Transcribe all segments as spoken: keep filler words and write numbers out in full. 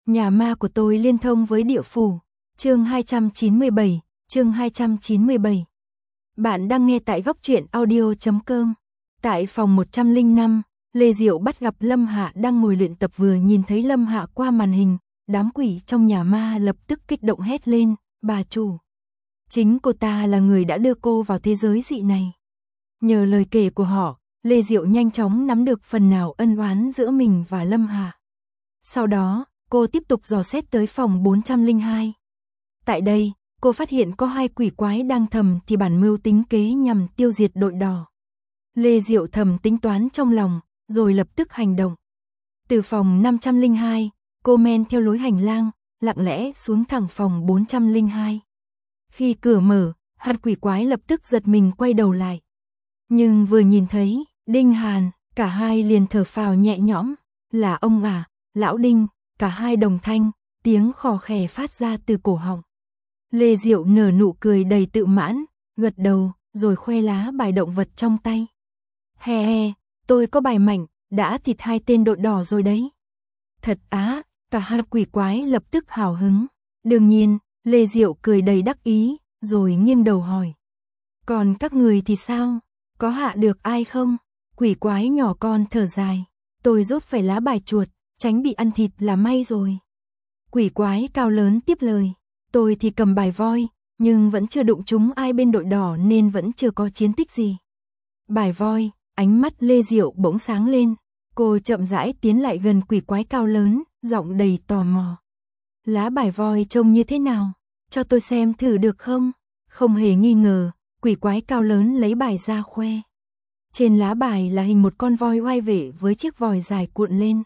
Nhà ma của tôi liên thông với địa phủ. Chương hai trăm chín mươi bảy, chương hai trăm chín mươi bảy. Bạn đang nghe tại góc truyện audio chấm com. Tại phòng một trăm lẻ năm, Lê Diệu bắt gặp Lâm Hạ đang ngồi luyện tập, vừa nhìn thấy Lâm Hạ qua màn hình, đám quỷ trong nhà ma lập tức kích động hét lên, bà chủ. Chính cô ta là người đã đưa cô vào thế giới dị này. Nhờ lời kể của họ, Lê Diệu nhanh chóng nắm được phần nào ân oán giữa mình và Lâm Hạ. Sau đó, cô tiếp tục dò xét tới phòng bốn trăm lẻ hai. Tại đây, cô phát hiện có hai quỷ quái đang thầm thì bản mưu tính kế nhằm tiêu diệt đội đỏ. Lê Diệu thầm tính toán trong lòng, rồi lập tức hành động. Từ phòng năm trăm lẻ hai, cô men theo lối hành lang, lặng lẽ xuống thẳng phòng bốn trăm lẻ hai. Khi cửa mở, hai quỷ quái lập tức giật mình quay đầu lại. Nhưng vừa nhìn thấy Đinh Hàn, cả hai liền thở phào nhẹ nhõm. Là ông à, lão Đinh, cả hai đồng thanh, tiếng khò khè phát ra từ cổ họng. Lê Diệu nở nụ cười đầy tự mãn, gật đầu, rồi khoe lá bài động vật trong tay. He he, tôi có bài mạnh, đã thịt hai tên đội đỏ rồi đấy. Thật á, cả hai quỷ quái lập tức hào hứng. Đương nhiên, Lê Diệu cười đầy đắc ý, rồi nghiêng đầu hỏi. Còn các người thì sao? Có hạ được ai không? Quỷ quái nhỏ con thở dài. Tôi rốt phải lá bài chuột, tránh bị ăn thịt là may rồi. Quỷ quái cao lớn tiếp lời. Tôi thì cầm bài voi, nhưng vẫn chưa đụng trúng ai bên đội đỏ nên vẫn chưa có chiến tích gì. Bài voi, ánh mắt Lê Diệu bỗng sáng lên. Cô chậm rãi tiến lại gần quỷ quái cao lớn, giọng đầy tò mò. Lá bài voi trông như thế nào? Cho tôi xem thử được không? Không hề nghi ngờ, quỷ quái cao lớn lấy bài ra khoe. Trên lá bài là hình một con voi oai vệ với chiếc vòi dài cuộn lên.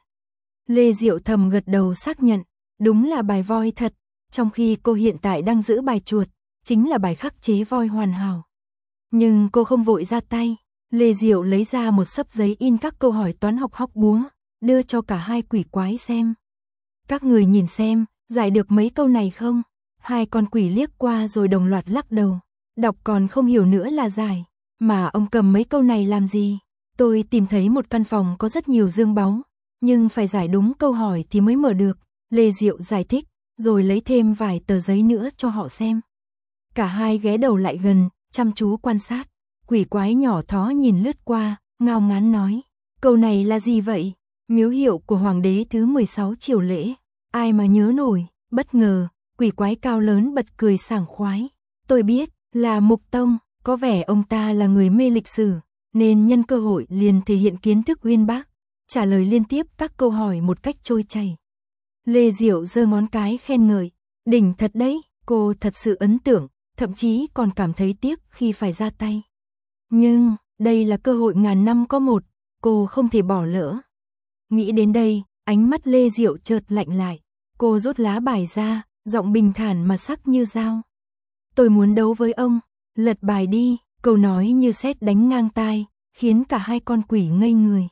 Lê Diệu thầm gật đầu xác nhận, đúng là bài voi thật, trong khi cô hiện tại đang giữ bài chuột, chính là bài khắc chế voi hoàn hảo. Nhưng cô không vội ra tay, Lê Diệu lấy ra một xấp giấy in các câu hỏi toán học hóc búa, đưa cho cả hai quỷ quái xem. Các người nhìn xem, giải được mấy câu này không? Hai con quỷ liếc qua rồi đồng loạt lắc đầu, đọc còn không hiểu nữa là giải. Mà ông cầm mấy câu này làm gì? Tôi tìm thấy một căn phòng có rất nhiều dương báu, nhưng phải giải đúng câu hỏi thì mới mở được. Lê Diệu giải thích, rồi lấy thêm vài tờ giấy nữa cho họ xem. Cả hai ghé đầu lại gần, chăm chú quan sát. Quỷ quái nhỏ thó nhìn lướt qua, ngao ngán nói. Câu này là gì vậy? Miếu hiệu của hoàng đế thứ mười sáu triều lễ. Ai mà nhớ nổi? Bất ngờ, quỷ quái cao lớn bật cười sảng khoái. Tôi biết, là Mục Tông. Có vẻ ông ta là người mê lịch sử, nên nhân cơ hội liền thể hiện kiến thức uyên bác, trả lời liên tiếp các câu hỏi một cách trôi chảy. Lê Diệu giơ ngón cái khen ngợi, đỉnh thật đấy, cô thật sự ấn tượng, thậm chí còn cảm thấy tiếc khi phải ra tay. Nhưng, đây là cơ hội ngàn năm có một, cô không thể bỏ lỡ. Nghĩ đến đây, ánh mắt Lê Diệu chợt lạnh lại, cô rút lá bài ra, giọng bình thản mà sắc như dao. Tôi muốn đấu với ông. Lật bài đi, câu nói như sét đánh ngang tai, khiến cả hai con quỷ ngây người.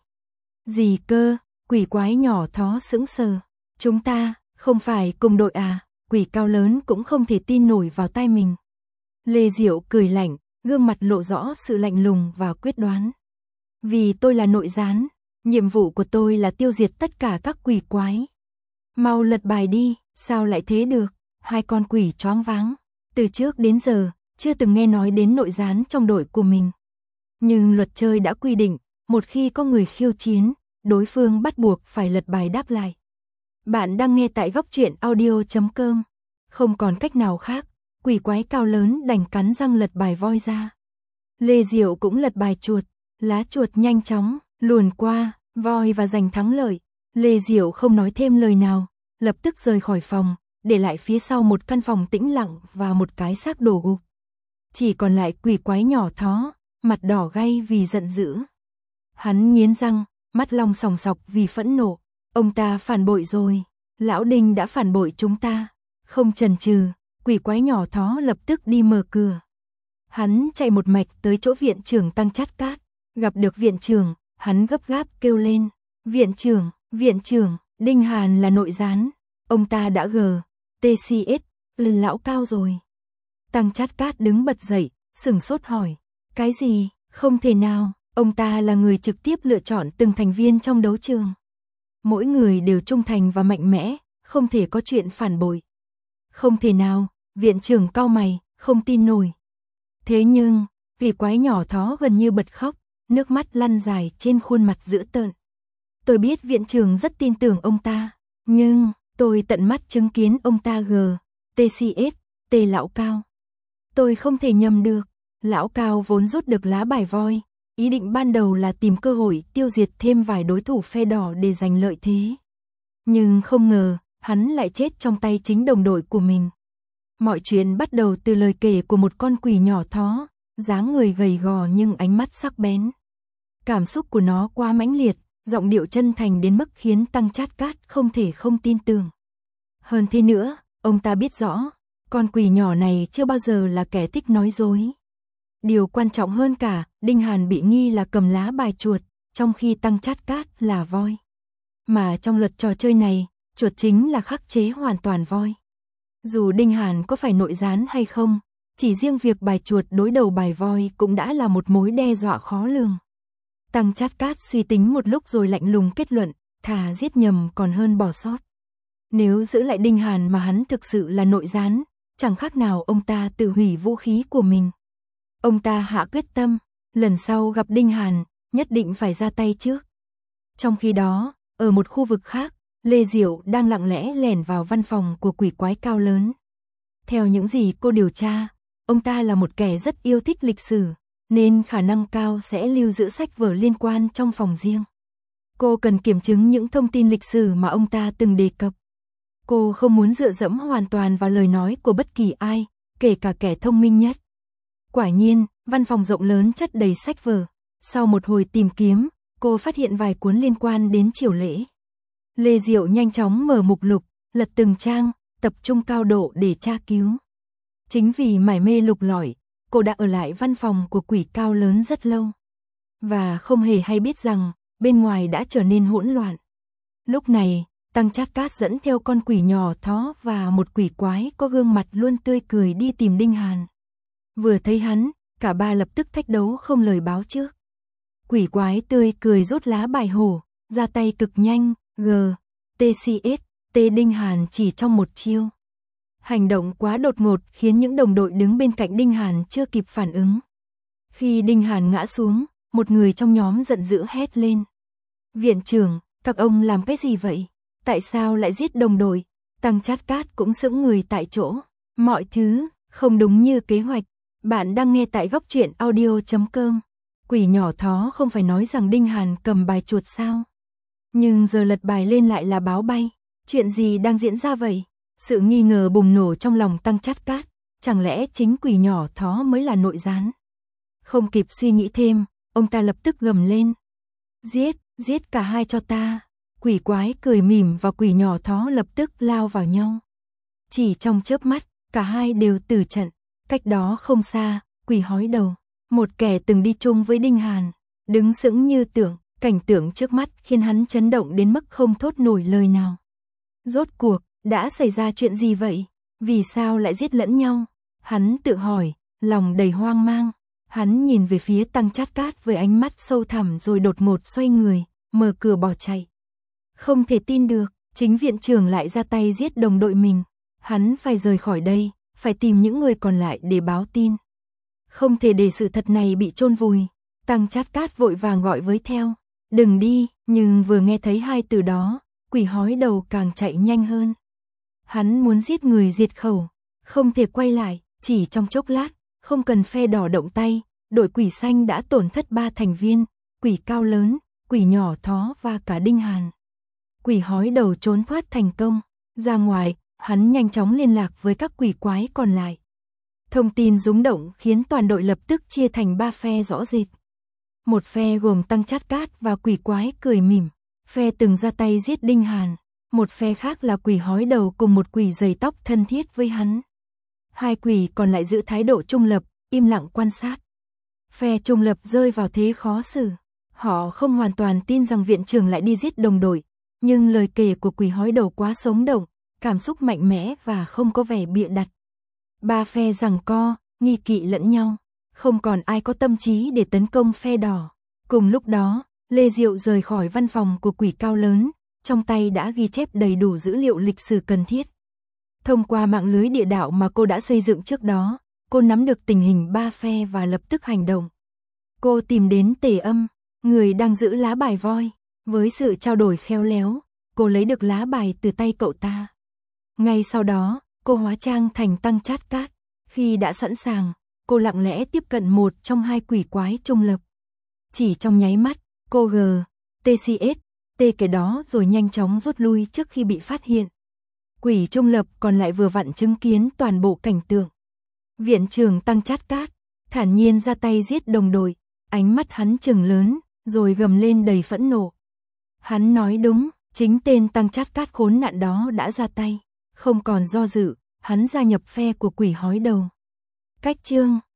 Gì cơ? Quỷ quái nhỏ thó sững sờ. Chúng ta, không phải cùng đội à? Quỷ cao lớn cũng không thể tin nổi vào tai mình. Lê Diệu cười lạnh, gương mặt lộ rõ sự lạnh lùng và quyết đoán. Vì tôi là nội gián, nhiệm vụ của tôi là tiêu diệt tất cả các quỷ quái. Mau lật bài đi, sao lại thế được? Hai con quỷ choáng váng. Từ trước đến giờ, chưa từng nghe nói đến nội gián trong đội của mình. Nhưng luật chơi đã quy định, một khi có người khiêu chiến, đối phương bắt buộc phải lật bài đáp lại. Bạn đang nghe tại góc truyện audio chấm com. Không còn cách nào khác, quỷ quái cao lớn đành cắn răng lật bài voi ra. Lê Diệu cũng lật bài chuột, lá chuột nhanh chóng, luồn qua, voi và giành thắng lợi. Lê Diệu không nói thêm lời nào, lập tức rời khỏi phòng, để lại phía sau một căn phòng tĩnh lặng và một cái xác đổ gục. Chỉ còn lại quỷ quái nhỏ thó, mặt đỏ gay vì giận dữ. Hắn nghiến răng, mắt long sòng sọc vì phẫn nộ. Ông ta phản bội rồi, lão Đinh đã phản bội chúng ta. Không chần chừ, quỷ quái nhỏ thó lập tức đi mở cửa. Hắn chạy một mạch tới chỗ viện trưởng Tăng Chát Cát. Gặp được viện trưởng, hắn gấp gáp kêu lên. Viện trưởng, viện trưởng, Đinh Hàn là nội gián. Ông ta đã gờ, tê xê ét, lần lão cao rồi. Tăng Chát Cát đứng bật dậy, sửng sốt hỏi. Cái gì? Không thể nào, ông ta là người trực tiếp lựa chọn từng thành viên trong đấu trường. Mỗi người đều trung thành và mạnh mẽ, không thể có chuyện phản bội. Không thể nào, viện trưởng cau mày, không tin nổi. Thế nhưng, quỷ quái nhỏ thó gần như bật khóc, nước mắt lăn dài trên khuôn mặt dữ tợn. Tôi biết viện trưởng rất tin tưởng ông ta, nhưng tôi tận mắt chứng kiến ông ta g, tê xê ét, t lão Cao. Tôi không thể nhầm được, lão Cao vốn rút được lá bài voi, ý định ban đầu là tìm cơ hội tiêu diệt thêm vài đối thủ phe đỏ để giành lợi thế. Nhưng không ngờ, hắn lại chết trong tay chính đồng đội của mình. Mọi chuyện bắt đầu từ lời kể của một con quỷ nhỏ thó, dáng người gầy gò nhưng ánh mắt sắc bén. Cảm xúc của nó quá mãnh liệt, giọng điệu chân thành đến mức khiến Tăng Chát Cát không thể không tin tưởng. Hơn thế nữa, ông ta biết rõ, con quỷ nhỏ này chưa bao giờ là kẻ thích nói dối. Điều quan trọng hơn cả, Đinh Hàn bị nghi là cầm lá bài chuột, trong khi Tăng Chát Cát là voi. Mà trong luật trò chơi này, chuột chính là khắc chế hoàn toàn voi. Dù Đinh Hàn có phải nội gián hay không, chỉ riêng việc bài chuột đối đầu bài voi cũng đã là một mối đe dọa khó lường. Tăng Chát Cát suy tính một lúc rồi lạnh lùng kết luận, thà giết nhầm còn hơn bỏ sót. Nếu giữ lại Đinh Hàn mà hắn thực sự là nội gián, chẳng khác nào ông ta tự hủy vũ khí của mình. Ông ta hạ quyết tâm, lần sau gặp Đinh Hàn, nhất định phải ra tay trước. Trong khi đó, ở một khu vực khác, Lê Diệu đang lặng lẽ lẻn vào văn phòng của quỷ quái cao lớn. Theo những gì cô điều tra, ông ta là một kẻ rất yêu thích lịch sử, nên khả năng cao sẽ lưu giữ sách vở liên quan trong phòng riêng. Cô cần kiểm chứng những thông tin lịch sử mà ông ta từng đề cập. Cô không muốn dựa dẫm hoàn toàn vào lời nói của bất kỳ ai, kể cả kẻ thông minh nhất. Quả nhiên, văn phòng rộng lớn chất đầy sách vở. Sau một hồi tìm kiếm, cô phát hiện vài cuốn liên quan đến triều lễ. Lê Diệu nhanh chóng mở mục lục, lật từng trang, tập trung cao độ để tra cứu. Chính vì mải mê lục lọi, cô đã ở lại văn phòng của quỷ cao lớn rất lâu. Và không hề hay biết rằng, bên ngoài đã trở nên hỗn loạn. Lúc này, Tăng Chát Cát dẫn theo con quỷ nhỏ thó và một quỷ quái có gương mặt luôn tươi cười đi tìm Đinh Hàn. Vừa thấy hắn, cả ba lập tức thách đấu không lời báo trước. Quỷ quái tươi cười rút lá bài hổ, ra tay cực nhanh, g, tê xê ét, t Đinh Hàn chỉ trong một chiêu. Hành động quá đột ngột khiến những đồng đội đứng bên cạnh Đinh Hàn chưa kịp phản ứng. Khi Đinh Hàn ngã xuống, một người trong nhóm giận dữ hét lên. Viện trưởng, các ông làm cái gì vậy? Tại sao lại giết đồng đội? Tăng Chát Cát cũng sững người tại chỗ. Mọi thứ không đúng như kế hoạch. Bạn đang nghe tại góc truyện audio chấm com. Quỷ nhỏ thó không phải nói rằng Đinh Hàn cầm bài chuột sao? Nhưng giờ lật bài lên lại là báo bay. Chuyện gì đang diễn ra vậy? Sự nghi ngờ bùng nổ trong lòng Tăng Chát Cát. Chẳng lẽ chính quỷ nhỏ thó mới là nội gián? Không kịp suy nghĩ thêm, ông ta lập tức gầm lên. Giết, giết cả hai cho ta. Quỷ quái cười mỉm và quỷ nhỏ thó lập tức lao vào nhau. Chỉ trong chớp mắt, cả hai đều tử trận. Cách đó không xa, quỷ hói đầu, một kẻ từng đi chung với Đinh Hàn, đứng sững như tưởng, cảnh tượng trước mắt khiến hắn chấn động đến mức không thốt nổi lời nào. Rốt cuộc, đã xảy ra chuyện gì vậy? Vì sao lại giết lẫn nhau? Hắn tự hỏi, lòng đầy hoang mang. Hắn nhìn về phía Tăng Chát Cát với ánh mắt sâu thẳm rồi đột ngột xoay người, mở cửa bỏ chạy. Không thể tin được, chính viện trưởng lại ra tay giết đồng đội mình. Hắn phải rời khỏi đây, phải tìm những người còn lại để báo tin. Không thể để sự thật này bị chôn vùi. Tăng Chát Cát vội vàng gọi với theo. Đừng đi, nhưng vừa nghe thấy hai từ đó, quỷ hói đầu càng chạy nhanh hơn. Hắn muốn giết người diệt khẩu, không thể quay lại, chỉ trong chốc lát, không cần phe đỏ động tay, đội quỷ xanh đã tổn thất ba thành viên, quỷ cao lớn, quỷ nhỏ thó và cả Đinh Hàn. Quỷ hói đầu trốn thoát thành công, ra ngoài, hắn nhanh chóng liên lạc với các quỷ quái còn lại. Thông tin rúng động khiến toàn đội lập tức chia thành ba phe rõ rệt. Một phe gồm Tăng Chát Cát và quỷ quái cười mỉm, phe từng ra tay giết Đinh Hàn. Một phe khác là quỷ hói đầu cùng một quỷ dày tóc thân thiết với hắn. Hai quỷ còn lại giữ thái độ trung lập, im lặng quan sát. Phe trung lập rơi vào thế khó xử. Họ không hoàn toàn tin rằng viện trưởng lại đi giết đồng đội, nhưng lời kể của quỷ hói đầu quá sống động, cảm xúc mạnh mẽ và không có vẻ bịa đặt. Ba phe giằng co, nghi kỵ lẫn nhau, không còn ai có tâm trí để tấn công phe đỏ. Cùng lúc đó, Lê Diệu rời khỏi văn phòng của quỷ cao lớn, trong tay đã ghi chép đầy đủ dữ liệu lịch sử cần thiết. Thông qua mạng lưới địa đạo mà cô đã xây dựng trước đó, cô nắm được tình hình ba phe và lập tức hành động. Cô tìm đến Tề Âm, người đang giữ lá bài voi. Với sự trao đổi khéo léo, cô lấy được lá bài từ tay cậu ta. Ngay sau đó, cô hóa trang thành Tăng Chát Cát. Khi đã sẵn sàng, cô lặng lẽ tiếp cận một trong hai quỷ quái trung lập. Chỉ trong nháy mắt, cô G, tê xê ét, T cái đó rồi nhanh chóng rút lui trước khi bị phát hiện. Quỷ trung lập còn lại vừa vặn chứng kiến toàn bộ cảnh tượng. Viện trưởng Tăng Chát Cát thản nhiên ra tay giết đồng đội, ánh mắt hắn trừng lớn, rồi gầm lên đầy phẫn nộ. Hắn nói đúng, chính tên Tăng Chát Cát khốn nạn đó đã ra tay. Không còn do dự, hắn gia nhập phe của quỷ hói đầu. Cách chương